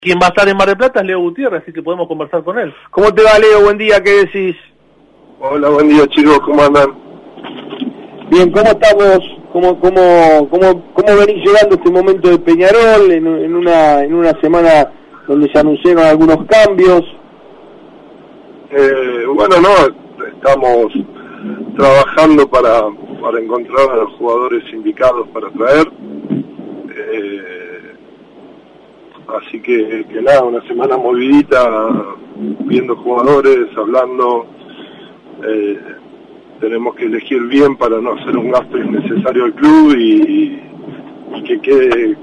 Quien va a estar en Mar del Plata es Leo Gutiérrez, así que podemos conversar con él. ¿Cómo te va, Leo? Buen día, ¿qué decís? Hola, buen día, chicos, ¿cómo andan? Bien, ¿cómo estamos? ¿Cómo venís llegando a este momento de Peñarol en una semana donde se anunciaron algunos cambios? Bueno, no, estamos trabajando para encontrar a los jugadores indicados para traer. Así que nada, una semana movidita, viendo jugadores, hablando. Tenemos que elegir bien para no hacer un gasto innecesario al club y que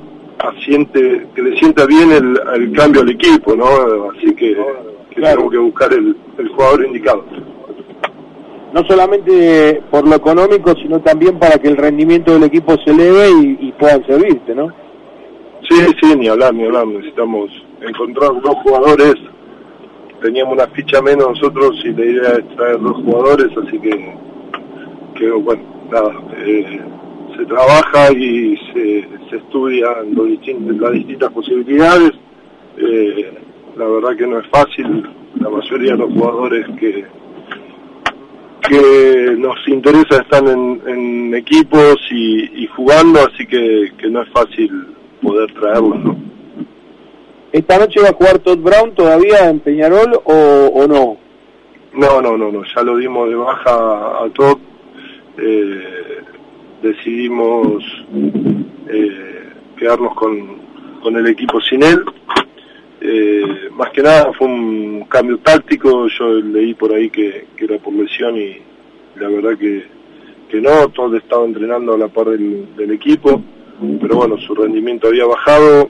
le sienta bien el cambio al equipo, ¿no? Así que claro, tenemos que buscar el jugador indicado. No solamente por lo económico, sino también para que el rendimiento del equipo se eleve y puedan servirte, ¿no? Sí, ni hablar, necesitamos encontrar dos jugadores. Teníamos una ficha menos nosotros y la idea es traer dos jugadores, así que bueno, nada, se trabaja y se estudian las distintas posibilidades. La verdad que no es fácil, la mayoría de los jugadores que nos interesa están en equipos y jugando, así que no es fácil poder traerlos, ¿no? ¿Esta noche va a jugar Todd Brown todavía en Peñarol o no? No, ya lo dimos de baja a Todd. Decidimos quedarnos con el equipo sin él. Más que nada fue un cambio táctico. Yo leí por ahí que era por lesión y la verdad que no. Todd estaba entrenando a la par del equipo, pero bueno, su rendimiento había bajado.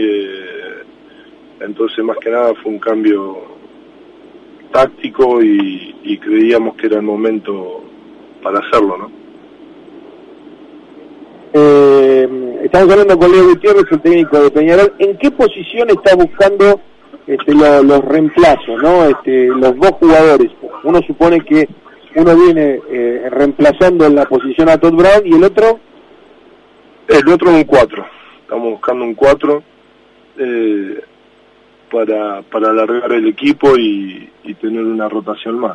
Entonces más que nada fue un cambio táctico y creíamos que era el momento para hacerlo, ¿no? Estamos hablando con Leo Gutiérrez, el técnico de Peñarol. ¿En qué posición está buscando los reemplazos, ¿no? Los dos jugadores. Uno supone que uno viene reemplazando en la posición a Todd Brown y el otro. El otro un 4. Estamos buscando un 4 para alargar el equipo y tener una rotación más.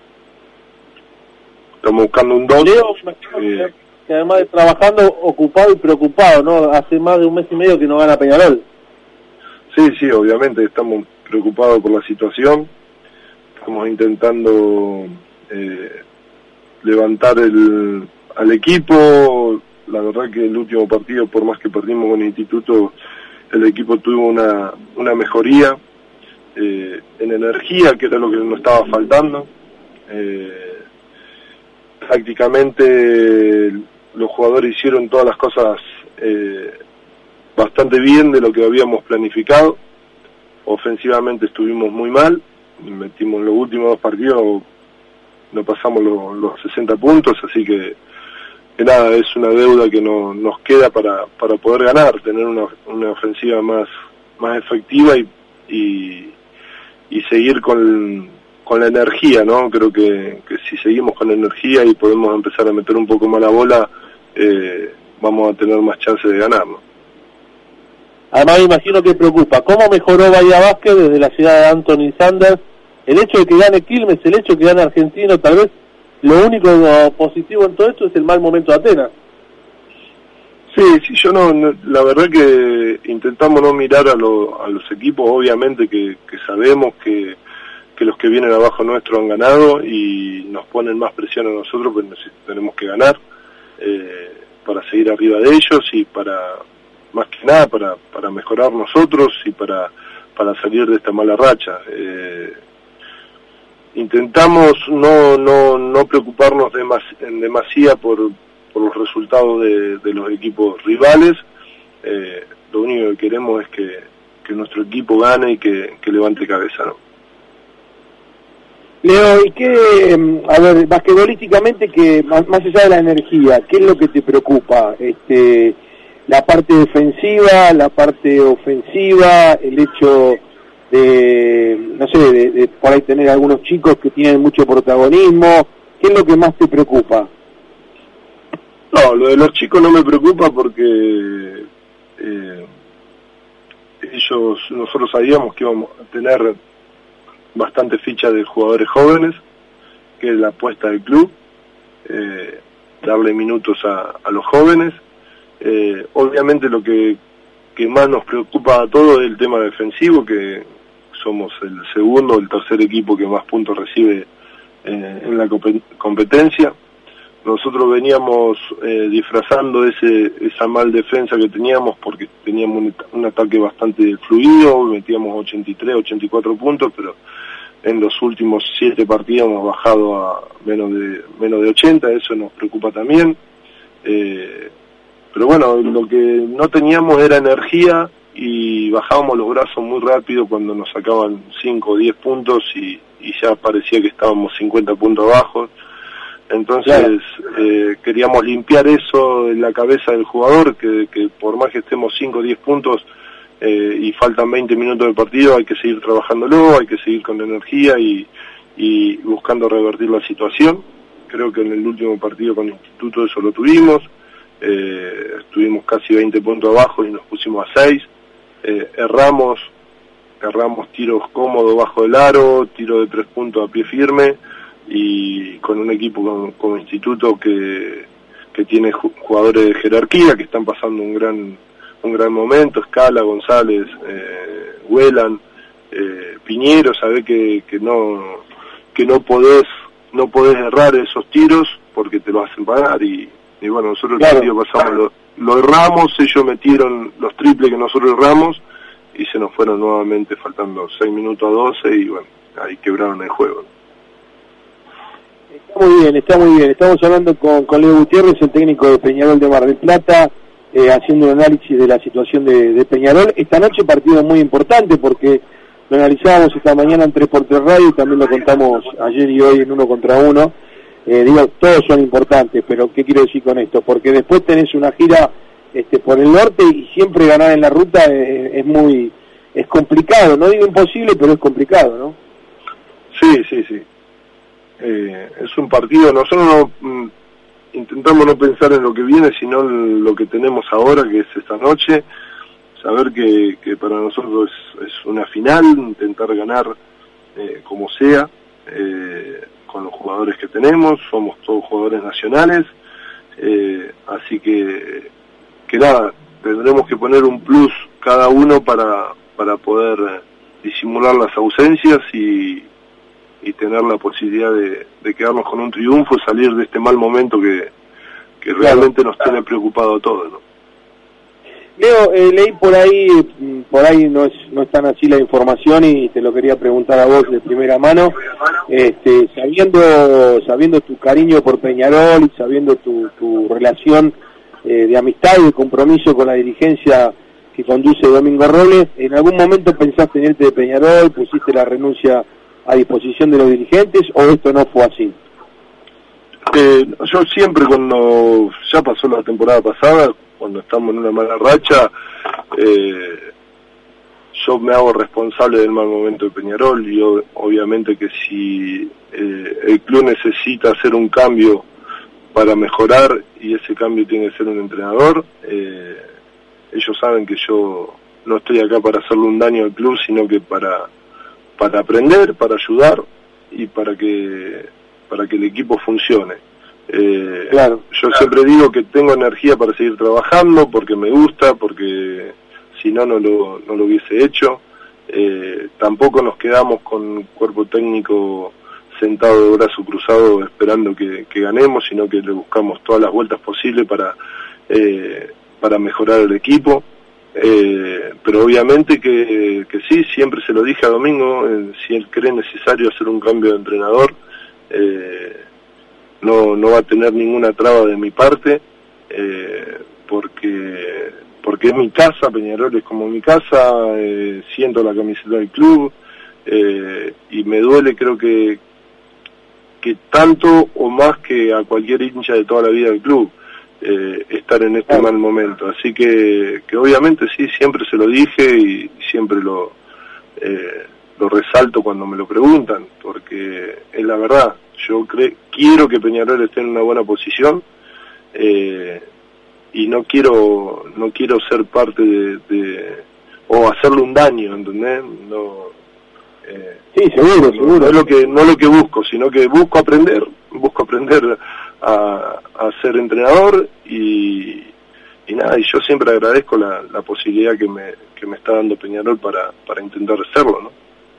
Estamos buscando un 2. Leo, que además de trabajando, ocupado y preocupado, ¿no? Hace más de un mes y medio que no gana Peñarol. Sí, obviamente estamos preocupados por la situación. Estamos intentando levantar al equipo. La verdad que el último partido, por más que perdimos con el Instituto, el equipo tuvo una mejoría en energía, que era lo que nos estaba faltando. Prácticamente los jugadores hicieron todas las cosas bastante bien de lo que habíamos planificado. Ofensivamente estuvimos muy mal, metimos los últimos 2 partidos, no pasamos los 60 puntos, así que nada, es una deuda que nos queda para poder ganar, tener una ofensiva más efectiva y seguir con la energía, ¿no? Creo que si seguimos con la energía y podemos empezar a meter un poco más la bola, vamos a tener más chance de ganar, ¿no? Además me imagino que preocupa. ¿Cómo mejoró Bahía Vázquez desde la llegada de Anthony Sanders? El hecho de que gane Quilmes, el hecho de que gane Argentino, tal vez lo único positivo en todo esto es el mal momento de Atenas. Sí, yo la verdad que intentamos no mirar a los equipos, obviamente que sabemos que los que vienen abajo nuestro han ganado y nos ponen más presión a nosotros, pues tenemos que ganar para seguir arriba de ellos y más que nada para mejorar nosotros y para salir de esta mala racha. Intentamos no preocuparnos en demasía por los resultados de los equipos rivales. Lo único que queremos es que nuestro equipo gane y que levante cabeza, ¿no? Leo, ¿y qué, basquetbolísticamente, que más allá de la energía, qué es lo que te preocupa? La parte defensiva, la parte ofensiva, el hecho de por ahí tener algunos chicos que tienen mucho protagonismo. ¿Qué es lo que más te preocupa? No, lo de los chicos no me preocupa porque nosotros sabíamos que íbamos a tener bastante ficha de jugadores jóvenes, que es la apuesta del club, darle minutos a los jóvenes. Obviamente lo que más nos preocupa a todos es el tema defensivo, que somos el segundo o el tercer equipo que más puntos recibe en la competencia. Nosotros veníamos disfrazando esa mal defensa que teníamos, porque teníamos un ataque bastante fluido, metíamos 83, 84 puntos, pero en los últimos 7 partidos hemos bajado a menos de 80, eso nos preocupa también. Pero bueno, lo que no teníamos era energía y bajábamos los brazos muy rápido cuando nos sacaban 5 o 10 puntos y ya parecía que estábamos 50 puntos abajo. Entonces queríamos limpiar eso en la cabeza del jugador, que por más que estemos 5 o 10 puntos y faltan 20 minutos del partido, hay que seguir trabajándolo, hay que seguir con energía y buscando revertir la situación. Creo que en el último partido con Instituto eso lo tuvimos. Estuvimos casi 20 puntos abajo y nos pusimos a 6. Erramos tiros cómodos bajo el aro, tiro de 3 puntos a pie firme, y con un equipo como Instituto que tiene jugadores de jerarquía que están pasando un gran momento. Escala, González, Huelan, Piñero, sabe que no podés errar esos tiros porque te lo hacen pagar, y bueno, nosotros el partido pasamos, lo erramos, ellos metieron los triples que nosotros erramos y se nos fueron nuevamente faltando 6 minutos a 12 y bueno, ahí quebraron el juego. Está muy bien. Estamos hablando con Leo Gutiérrez, el técnico de Peñarol de Mar del Plata, haciendo un análisis de la situación de Peñarol. Esta noche partido muy importante porque lo analizábamos esta mañana en 3x3 Radio y también lo contamos ayer y hoy en 1 contra 1. Todos son importantes, pero ¿qué quiero decir con esto? Porque después tenés una gira por el norte y siempre ganar en la ruta es complicado, no digo imposible, pero es complicado, ¿no? Sí. Es un partido, nosotros intentamos no pensar en lo que viene, sino en lo que tenemos ahora, que es esta noche. Saber que para nosotros es una final, intentar ganar como sea, con los jugadores que tenemos, somos todos jugadores nacionales, así que nada, tendremos que poner un plus cada uno para poder disimular las ausencias y tener la posibilidad de quedarnos con un triunfo y salir de este mal momento que realmente nos tiene preocupado a todos, ¿no? Leo, leí por ahí no es tan así la información y te lo quería preguntar a vos de primera mano, sabiendo tu cariño por Peñarol y sabiendo tu relación de amistad y de compromiso con la dirigencia que conduce Domingo Robles, ¿en algún momento pensaste en irte de Peñarol, pusiste la renuncia a disposición de los dirigentes o esto no fue así? Yo siempre, cuando ya pasó la temporada pasada, cuando estamos en una mala racha, yo me hago responsable del mal momento de Peñarol y obviamente que si el club necesita hacer un cambio para mejorar y ese cambio tiene que ser un entrenador, ellos saben que yo no estoy acá para hacerle un daño al club, sino que para aprender, para ayudar y para que el equipo funcione. Claro. Yo siempre digo que tengo energía para seguir trabajando porque me gusta, porque si no lo hubiese hecho. Tampoco nos quedamos con cuerpo técnico sentado de brazo cruzado esperando que ganemos, sino que le buscamos todas las vueltas posibles para mejorar el equipo. Pero obviamente que sí, siempre se lo dije a Domingo, si él cree necesario hacer un cambio de entrenador, no va a tener ninguna traba de mi parte, porque es mi casa, Peñarol es como mi casa, siento la camiseta del club, y me duele, creo que tanto o más que a cualquier hincha de toda la vida del club, estar en este mal momento. Así que obviamente sí, siempre se lo dije y siempre lo resalto cuando me lo preguntan, porque es la verdad. Yo quiero que Peñarol esté en una buena posición, y no quiero ser parte de o hacerle un daño, ¿entendés? No, sí, seguro, seguro. No lo que busco, sino que busco aprender a ser entrenador y nada, y yo siempre agradezco la posibilidad que me está dando Peñarol para intentar hacerlo, ¿no?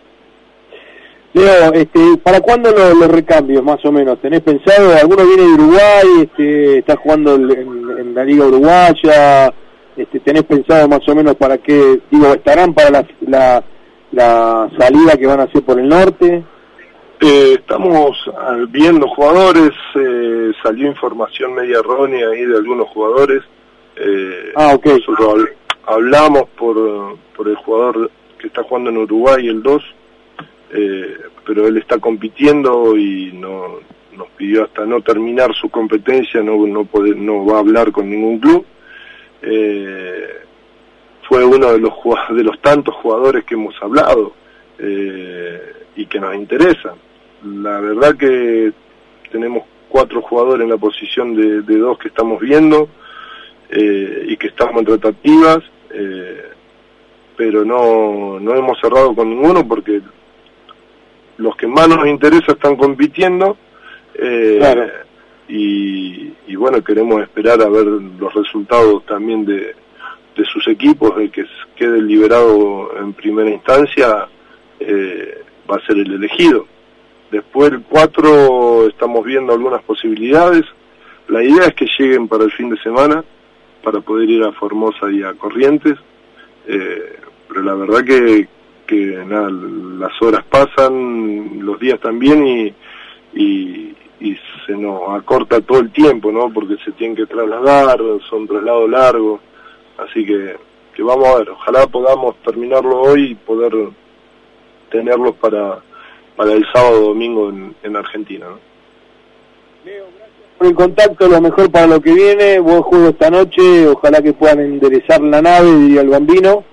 Leo, ¿para cuándo los recambios, más o menos? ¿Tenés pensado? ¿Alguno viene de Uruguay? ¿Estás jugando en la Liga Uruguaya? ¿Tenés pensado más o menos para qué? Digo, ¿estarán para la salida que van a hacer por el norte? Estamos viendo jugadores, salió información media errónea ahí de algunos jugadores. Okay. Nosotros hablamos por el jugador que está jugando en Uruguay, el 2, pero él está compitiendo y nos pidió hasta no terminar su competencia, no va a hablar con ningún club. Fue uno de los tantos jugadores que hemos hablado y que nos interesan. La verdad que tenemos 4 jugadores en la posición de 2 que estamos viendo y que estamos en tratativas, pero no hemos cerrado con ninguno porque los que más nos interesa están compitiendo. Claro. Y bueno, queremos esperar a ver los resultados también de sus equipos, de que quede liberado en primera instancia, va a ser el elegido. Después el 4 estamos viendo algunas posibilidades. La idea es que lleguen para el fin de semana, para poder ir a Formosa y a Corrientes, pero la verdad que nada, las horas pasan, los días también y se nos acorta todo el tiempo, ¿no? Porque se tienen que trasladar, son traslados largos, así que vamos a ver, ojalá podamos terminarlo hoy y poder tenerlos para el sábado domingo en Argentina, ¿no? Leo, gracias por el contacto, lo mejor para lo que viene, buen juego esta noche, ojalá que puedan enderezar la nave, diría el Bambino,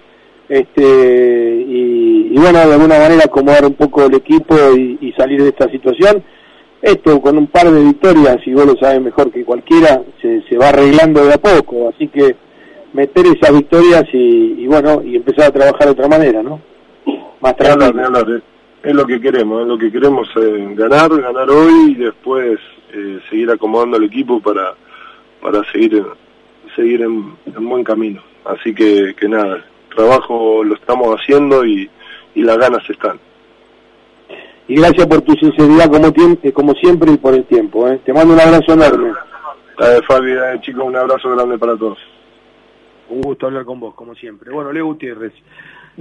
y bueno, de alguna manera acomodar un poco el equipo y salir de esta situación. Esto con un par de victorias, y vos lo sabes mejor que cualquiera, se va arreglando de a poco, así que meter esas victorias y bueno, y empezar a trabajar de otra manera, ¿no? Más tranquilo. Es lo que queremos ganar hoy y después seguir acomodando el equipo para seguir en buen camino. Así que nada, el trabajo lo estamos haciendo y las ganas están. Y gracias por tu sinceridad como siempre y por el tiempo, ¿eh? Te mando un abrazo enorme. Fabi, chicos, un abrazo grande para todos. Un gusto hablar con vos, como siempre. Bueno, Leo Gutiérrez.